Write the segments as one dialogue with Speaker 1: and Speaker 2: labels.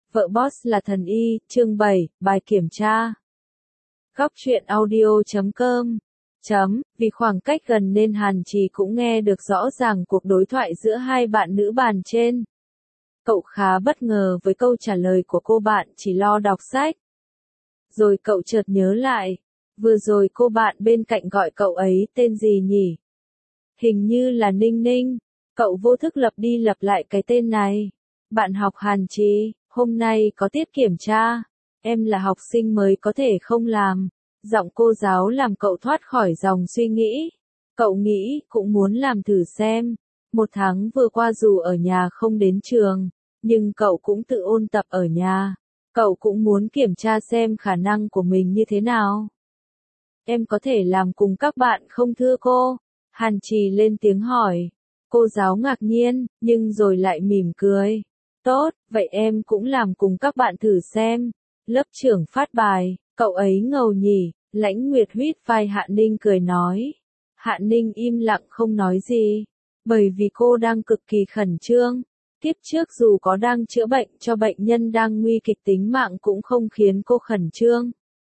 Speaker 1: Vợ boss là thần y, chương 7, bài kiểm tra. Góc truyện audio.com. Vì khoảng cách gần nên Hàn Trì cũng nghe được rõ ràng cuộc đối thoại giữa hai bạn nữ bàn trên. Cậu khá bất ngờ với câu trả lời của cô bạn chỉ lo đọc sách. Rồi cậu chợt nhớ lại, vừa rồi cô bạn bên cạnh gọi cậu ấy tên gì nhỉ? Hình như là Ninh Ninh. Cậu vô thức lặp đi lặp lại cái tên này. Bạn học Hàn Trì, hôm nay có tiết kiểm tra. Em là học sinh mới có thể không làm. Giọng cô giáo làm cậu thoát khỏi dòng suy nghĩ. Cậu nghĩ cũng muốn làm thử xem. Một tháng vừa qua dù ở nhà không đến trường, nhưng cậu cũng tự ôn tập ở nhà. Cậu cũng muốn kiểm tra xem khả năng của mình như thế nào. Em có thể làm cùng các bạn không thưa cô? Hàn Trì lên tiếng hỏi. Cô giáo ngạc nhiên, nhưng rồi lại mỉm cười. Tốt, vậy em cũng làm cùng các bạn thử xem. Lớp trưởng phát bài, cậu ấy ngầu nhỉ, Lãnh Nguyệt huýt vai Hạ Ninh cười nói. Hạ Ninh im lặng không nói gì, bởi vì cô đang cực kỳ khẩn trương. Kiếp trước dù có đang chữa bệnh cho bệnh nhân đang nguy kịch tính mạng cũng không khiến cô khẩn trương.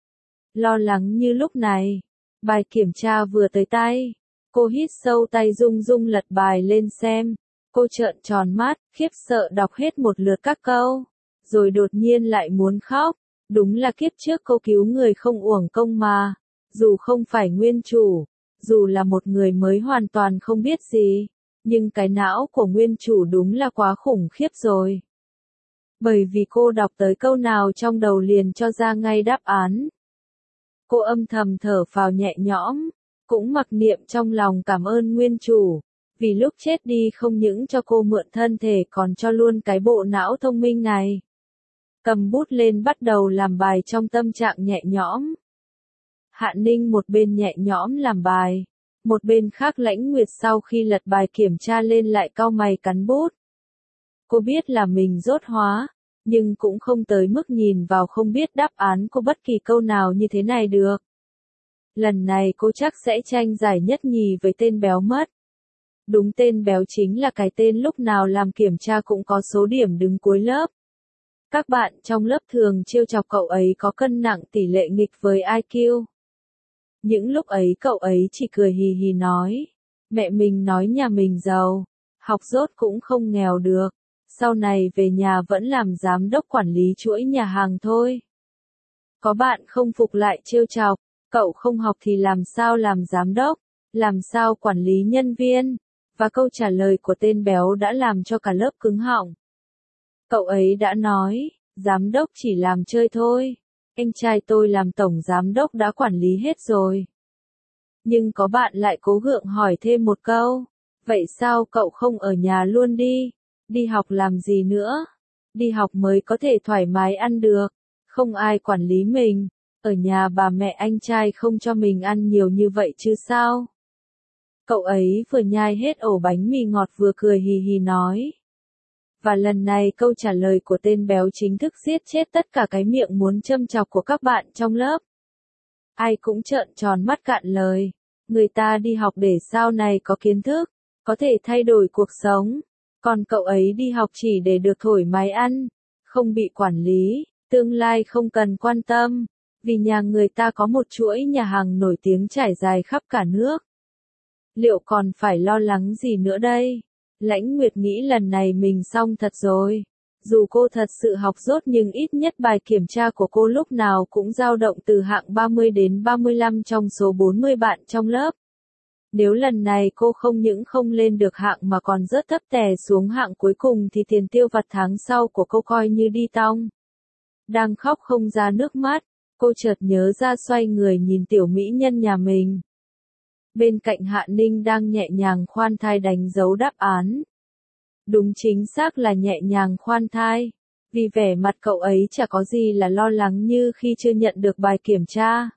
Speaker 1: Lo lắng như lúc này, bài kiểm tra vừa tới tay. Cô hít sâu tay rung rung lật bài lên xem. Cô trợn tròn mắt, khiếp sợ đọc hết một lượt các câu. Rồi đột nhiên lại muốn khóc. Đúng là kiếp trước cô cứu người không uổng công mà. Dù không phải nguyên chủ, dù là một người mới hoàn toàn không biết gì. Nhưng cái não của nguyên chủ đúng là quá khủng khiếp rồi. Bởi vì cô đọc tới câu nào trong đầu liền cho ra ngay đáp án. Cô âm thầm thở phào nhẹ nhõm. Cũng mặc niệm trong lòng cảm ơn nguyên chủ, vì lúc chết đi không những cho cô mượn thân thể còn cho luôn cái bộ não thông minh này. Cầm bút lên bắt đầu làm bài trong tâm trạng nhẹ nhõm. Hạ Ninh một bên nhẹ nhõm làm bài, một bên khác Lãnh Nguyệt sau khi lật bài kiểm tra lên lại cau mày cắn bút. Cô biết là mình dốt hóa, nhưng cũng không tới mức nhìn vào không biết đáp án của bất kỳ câu nào như thế này được. Lần này cô chắc sẽ tranh giải nhất nhì với tên béo mất. Đúng, tên béo chính là cái tên lúc nào làm kiểm tra cũng có số điểm đứng cuối lớp. Các bạn trong lớp thường trêu chọc cậu ấy có cân nặng tỷ lệ nghịch với IQ. Những lúc ấy cậu ấy chỉ cười hì hì nói. Mẹ mình nói nhà mình giàu, học dốt cũng không nghèo được. Sau này về nhà vẫn làm giám đốc quản lý chuỗi nhà hàng thôi. Có bạn không phục lại trêu chọc. Cậu không học thì làm sao làm giám đốc, làm sao quản lý nhân viên, và câu trả lời của tên béo đã làm cho cả lớp cứng họng. Cậu ấy đã nói, giám đốc chỉ làm chơi thôi, anh trai tôi làm tổng giám đốc đã quản lý hết rồi. Nhưng có bạn lại cố gượng hỏi thêm một câu, vậy sao cậu không ở nhà luôn đi học làm gì nữa, đi học mới có thể thoải mái ăn được, không ai quản lý mình. Ở nhà bà mẹ anh trai không cho mình ăn nhiều như vậy chứ sao? Cậu ấy vừa nhai hết ổ bánh mì ngọt vừa cười hì hì nói. Và lần này câu trả lời của tên béo chính thức giết chết tất cả cái miệng muốn châm chọc của các bạn trong lớp. Ai cũng trợn tròn mắt cạn lời. Người ta đi học để sau này có kiến thức, có thể thay đổi cuộc sống. Còn cậu ấy đi học chỉ để được thoải mái ăn, không bị quản lý, tương lai không cần quan tâm. Vì nhà người ta có một chuỗi nhà hàng nổi tiếng trải dài khắp cả nước. Liệu còn phải lo lắng gì nữa đây? Lãnh Nguyệt nghĩ lần này mình xong thật rồi. Dù cô thật sự học dốt nhưng ít nhất bài kiểm tra của cô lúc nào cũng dao động từ hạng 30 đến 35 trong số 40 bạn trong lớp. Nếu lần này cô không những không lên được hạng mà còn rớt thấp tè xuống hạng cuối cùng thì tiền tiêu vặt tháng sau của cô coi như đi tong. Đang khóc không ra nước mắt. Cô chợt nhớ ra xoay người nhìn tiểu mỹ nhân nhà mình. Bên cạnh Hạ Ninh đang nhẹ nhàng khoan thai đánh dấu đáp án. Đúng chính xác là nhẹ nhàng khoan thai. Vì vẻ mặt cậu ấy chả có gì là lo lắng như khi chưa nhận được bài kiểm tra.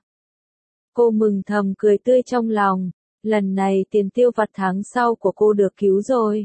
Speaker 1: Cô mừng thầm cười tươi trong lòng. Lần này tiền tiêu vặt tháng sau của cô được cứu rồi.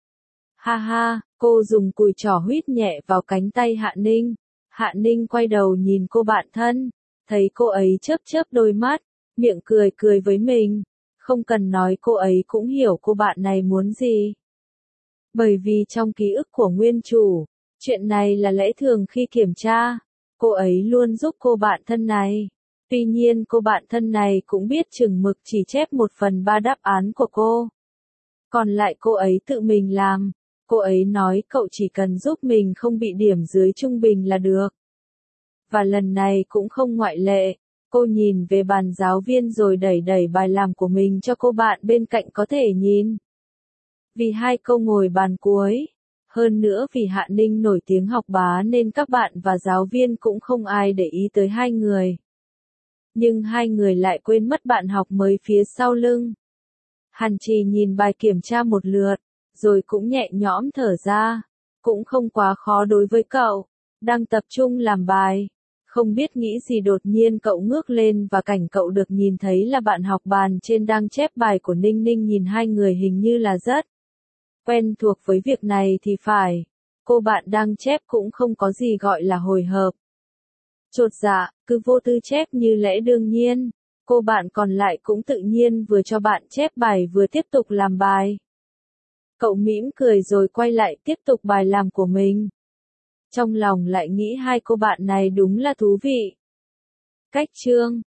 Speaker 1: Ha ha, cô dùng cùi trỏ huýt nhẹ vào cánh tay Hạ Ninh. Hạ Ninh quay đầu nhìn cô bạn thân, thấy cô ấy chớp chớp đôi mắt, miệng cười cười với mình. Không cần nói cô ấy cũng hiểu cô bạn này muốn gì. Bởi vì trong ký ức của nguyên chủ, Chuyện này là lẽ thường khi kiểm tra. Cô ấy luôn giúp cô bạn thân này. Tuy nhiên cô bạn thân này cũng biết chừng mực chỉ chép 1/3 đáp án của cô. Còn lại cô ấy tự mình làm. Cô ấy nói cậu chỉ cần giúp mình không bị điểm dưới trung bình là được. Và lần này cũng không ngoại lệ. Cô nhìn về bàn giáo viên rồi đẩy đẩy bài làm của mình cho cô bạn bên cạnh có thể nhìn. Vì hai câu ngồi bàn cuối. Hơn nữa vì Hạ Ninh nổi tiếng học bá nên các bạn và giáo viên cũng không ai để ý tới hai người. Nhưng hai người lại quên mất bạn học mới phía sau lưng. Hàn Trì nhìn bài kiểm tra một lượt, rồi cũng nhẹ nhõm thở ra. Cũng không quá khó đối với cậu. Đang tập trung làm bài. Không biết nghĩ gì đột nhiên cậu ngước lên và cảnh cậu được nhìn thấy là bạn học bàn trên đang chép bài của Ninh Ninh nhìn hai người hình như là rất quen thuộc với việc này thì phải. Cô bạn đang chép cũng không có gì gọi là hồi hộp. Chột dạ, cứ vô tư chép như lẽ đương nhiên. Cô bạn còn lại cũng tự nhiên vừa cho bạn chép bài vừa tiếp tục làm bài. Cậu mỉm cười rồi quay lại tiếp tục bài làm của mình. Trong lòng lại nghĩ hai cô bạn này đúng là thú vị. Cách chương